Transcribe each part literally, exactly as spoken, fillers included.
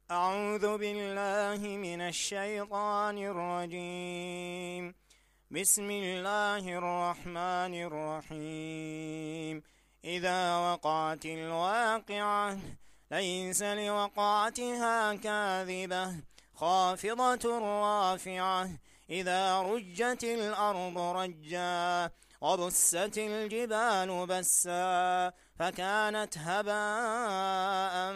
أعوذ بالله من الشيطان الرجيم. بسم الله الرحمن الرحيم. إذا وقعت الواقعة ليس لوقعتها كاذبة خافضة رافعة. إذا رجت الأرض رجا وبست الجبال بسا فكانت هباء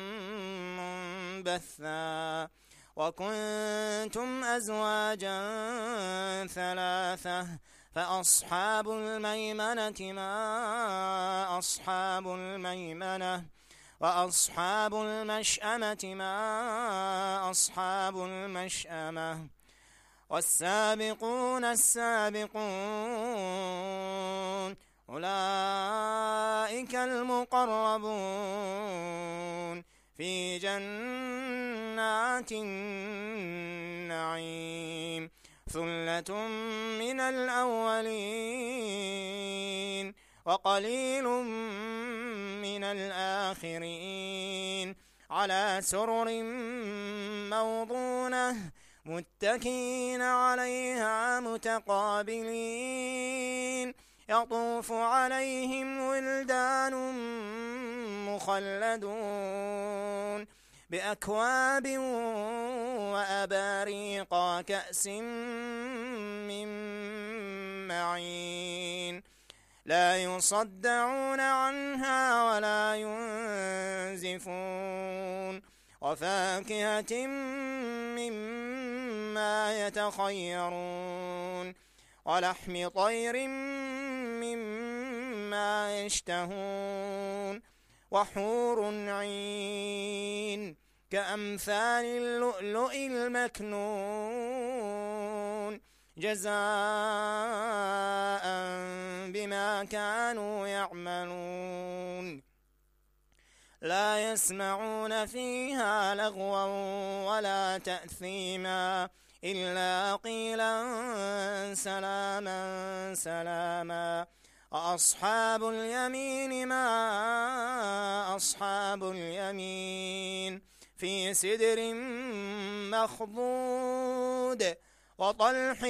منبثا. وكنتم أزواجا ثلاثة فأصحاب الميمنة ما أصحاب الميمنة وأصحاب المشأمة ما أصحاب المشأمة. والسابقون السابقون أولئك المقربون في جنات النعيم. ثلة من الأولين وقليل من الآخرين. على سرر موضونة متكئين عليها متقابلين. يطوف عليهم ولدان مخلدون بأكواب وأباريق كأس من معين. لا يصدعون عنها ولا ينزفون. وفاكهة مما يتخيرون ولحم طير مما يشتهون. وحور عين كأمثال اللؤلؤ المكنون جزاء بما كانوا يعملون. لا يسمعون فيها لغوا ولا تأثيما إلا قيلا سلاما سلاما. وأصحاب اليمين ما أصحاب اليمين في سدر مخضود وطلح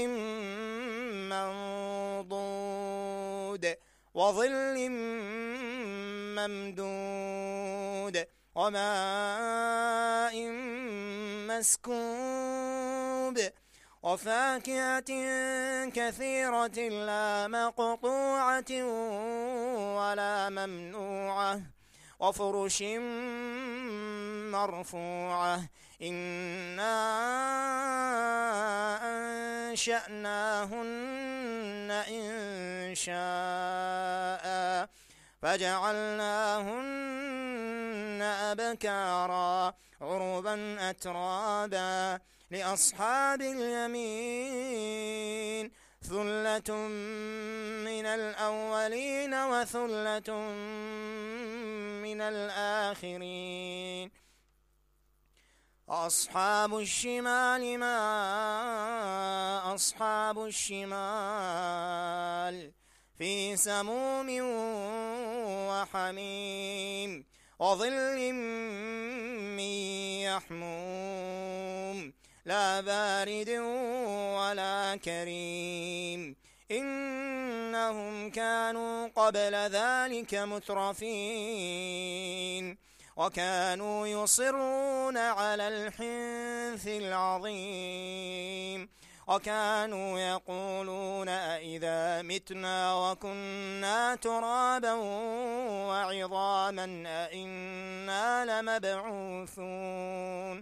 منضود وظل ممدود وماء مسكوب. وفاكهة كثيرة لا مقطوعة ولا ممنوعة. وفرش مرفوعة. إنا أنشأناهن إنشاء فجعلناهن أبكارا عربا أترابا. لأصحاب اليمين ثلة من الأولين وثلة من الآخرين. أصحاب الشمال ما أصحاب الشمال في سموم وحميم وظل من يحموم لا بارد ولا كريم. إنهم كانوا قبل ذلك مترفين وكانوا يصرون على الحنث العظيم. وكانوا يقولون أئذا متنا وكنا ترابا وعظاما أئنا لمبعوثون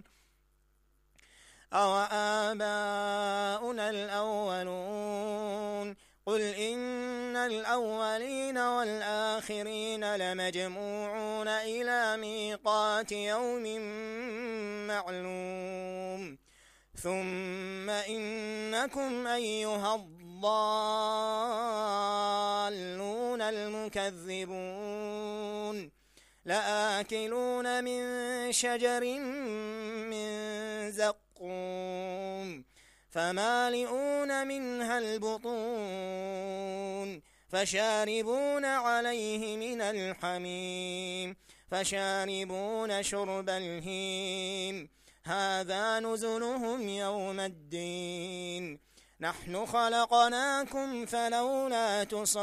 أوآباؤنا الأولون. قل إن الأولين والآخرين لمجموعون إلى ميقات يوم معلوم. ثم إنكم أيها الضالون المكذبون لآكلون من شجر من زقوم فمالئون منها البطون فشاربون عليه من الحميم فشاربون شرب الهيم هذا نزلهم يوم الدين نحن خلقناكم فلولا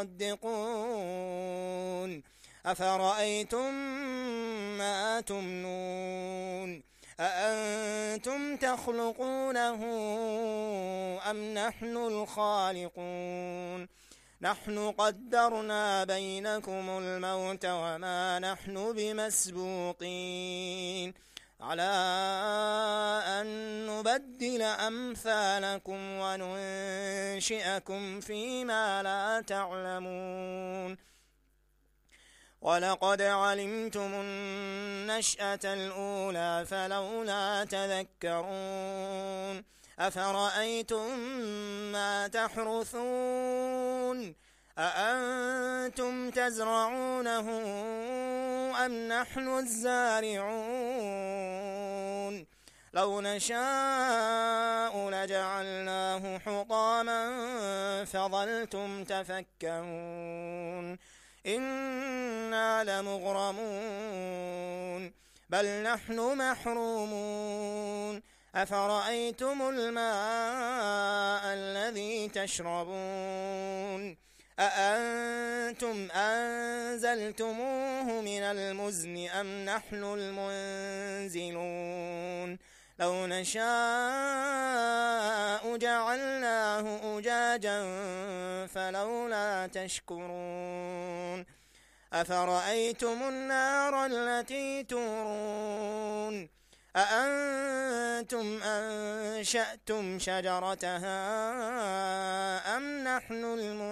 تصدقون أفرأيتم ما تمنون أأنتم تخلقونه أم نحن الخالقون نحن قدرنا بينكم الموت وما نحن بمسبوقين على أن نبدل أمثالكم وننشئكم فيما لا تعلمون ولقد علمتم النشأة الأولى فلولا تذكرون أفرأيتم ما تحرثون أأنتم تزرعونه أم نحن الزارعون لو نشاء لجعلناه حطاما فظلتم تفكهون إنا لمغرمون بل نحن محرومون أفرأيتم الماء الذي تشربون أأنتم أنزلتموه من المزن أم نحن المنزلون لو نشاء جعلناه أجاجا فلولا تشكرون أفرأيتم النار التي تورون أأنتم أنشأتم شجرتها أم نحن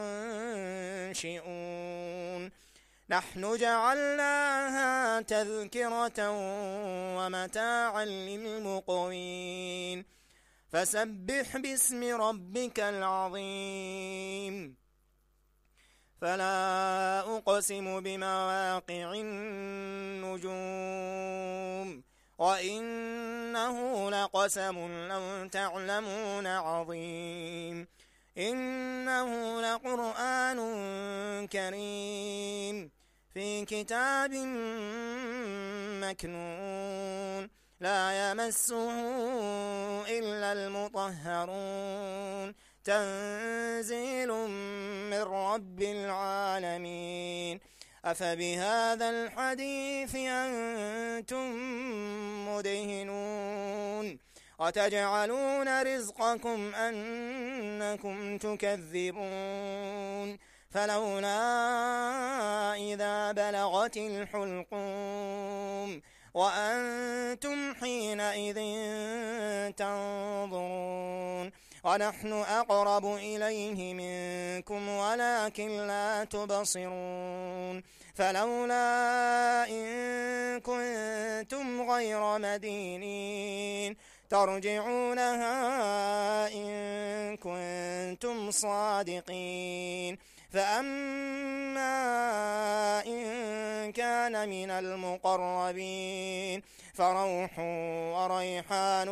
المنشئون نحن جعلناها تذكرة ومتاعا للمقوين فسبح باسم ربك العظيم فلا أقسم بمواقع النجوم وإنه لقسم لو تعلمون عظيم إنه لقرآن كريم في كتاب مكنون لا يمسه إلا المطهرون تنزيل من رب العالمين أفبهذا الحديث أنتم مدهنون وتجعلون رزقكم أنكم تكذبون فلولا إذا بلغت الحلقوم وأنتم حينئذ تنظرون ونحن أقرب إليه منكم ولكن لا تبصرون فلولا إن كنتم غير مدينين ترجعونها إن كنتم صادقين فأما إن كان من المقربين فروح وريحان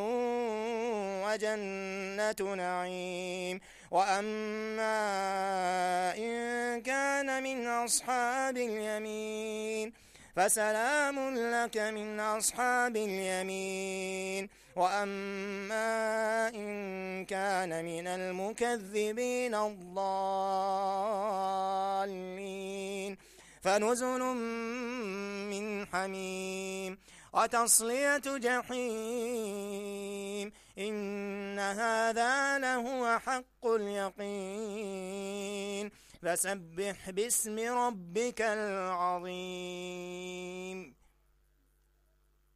وجنة نعيم وأما إن كان من أصحاب اليمين فسلام لك من أصحاب اليمين وأما إن كان من المكذبين الضالين فنزل من حميم وتصلية جحيم إن هذا لهو حق اليقين فسبح باسم ربك العظيم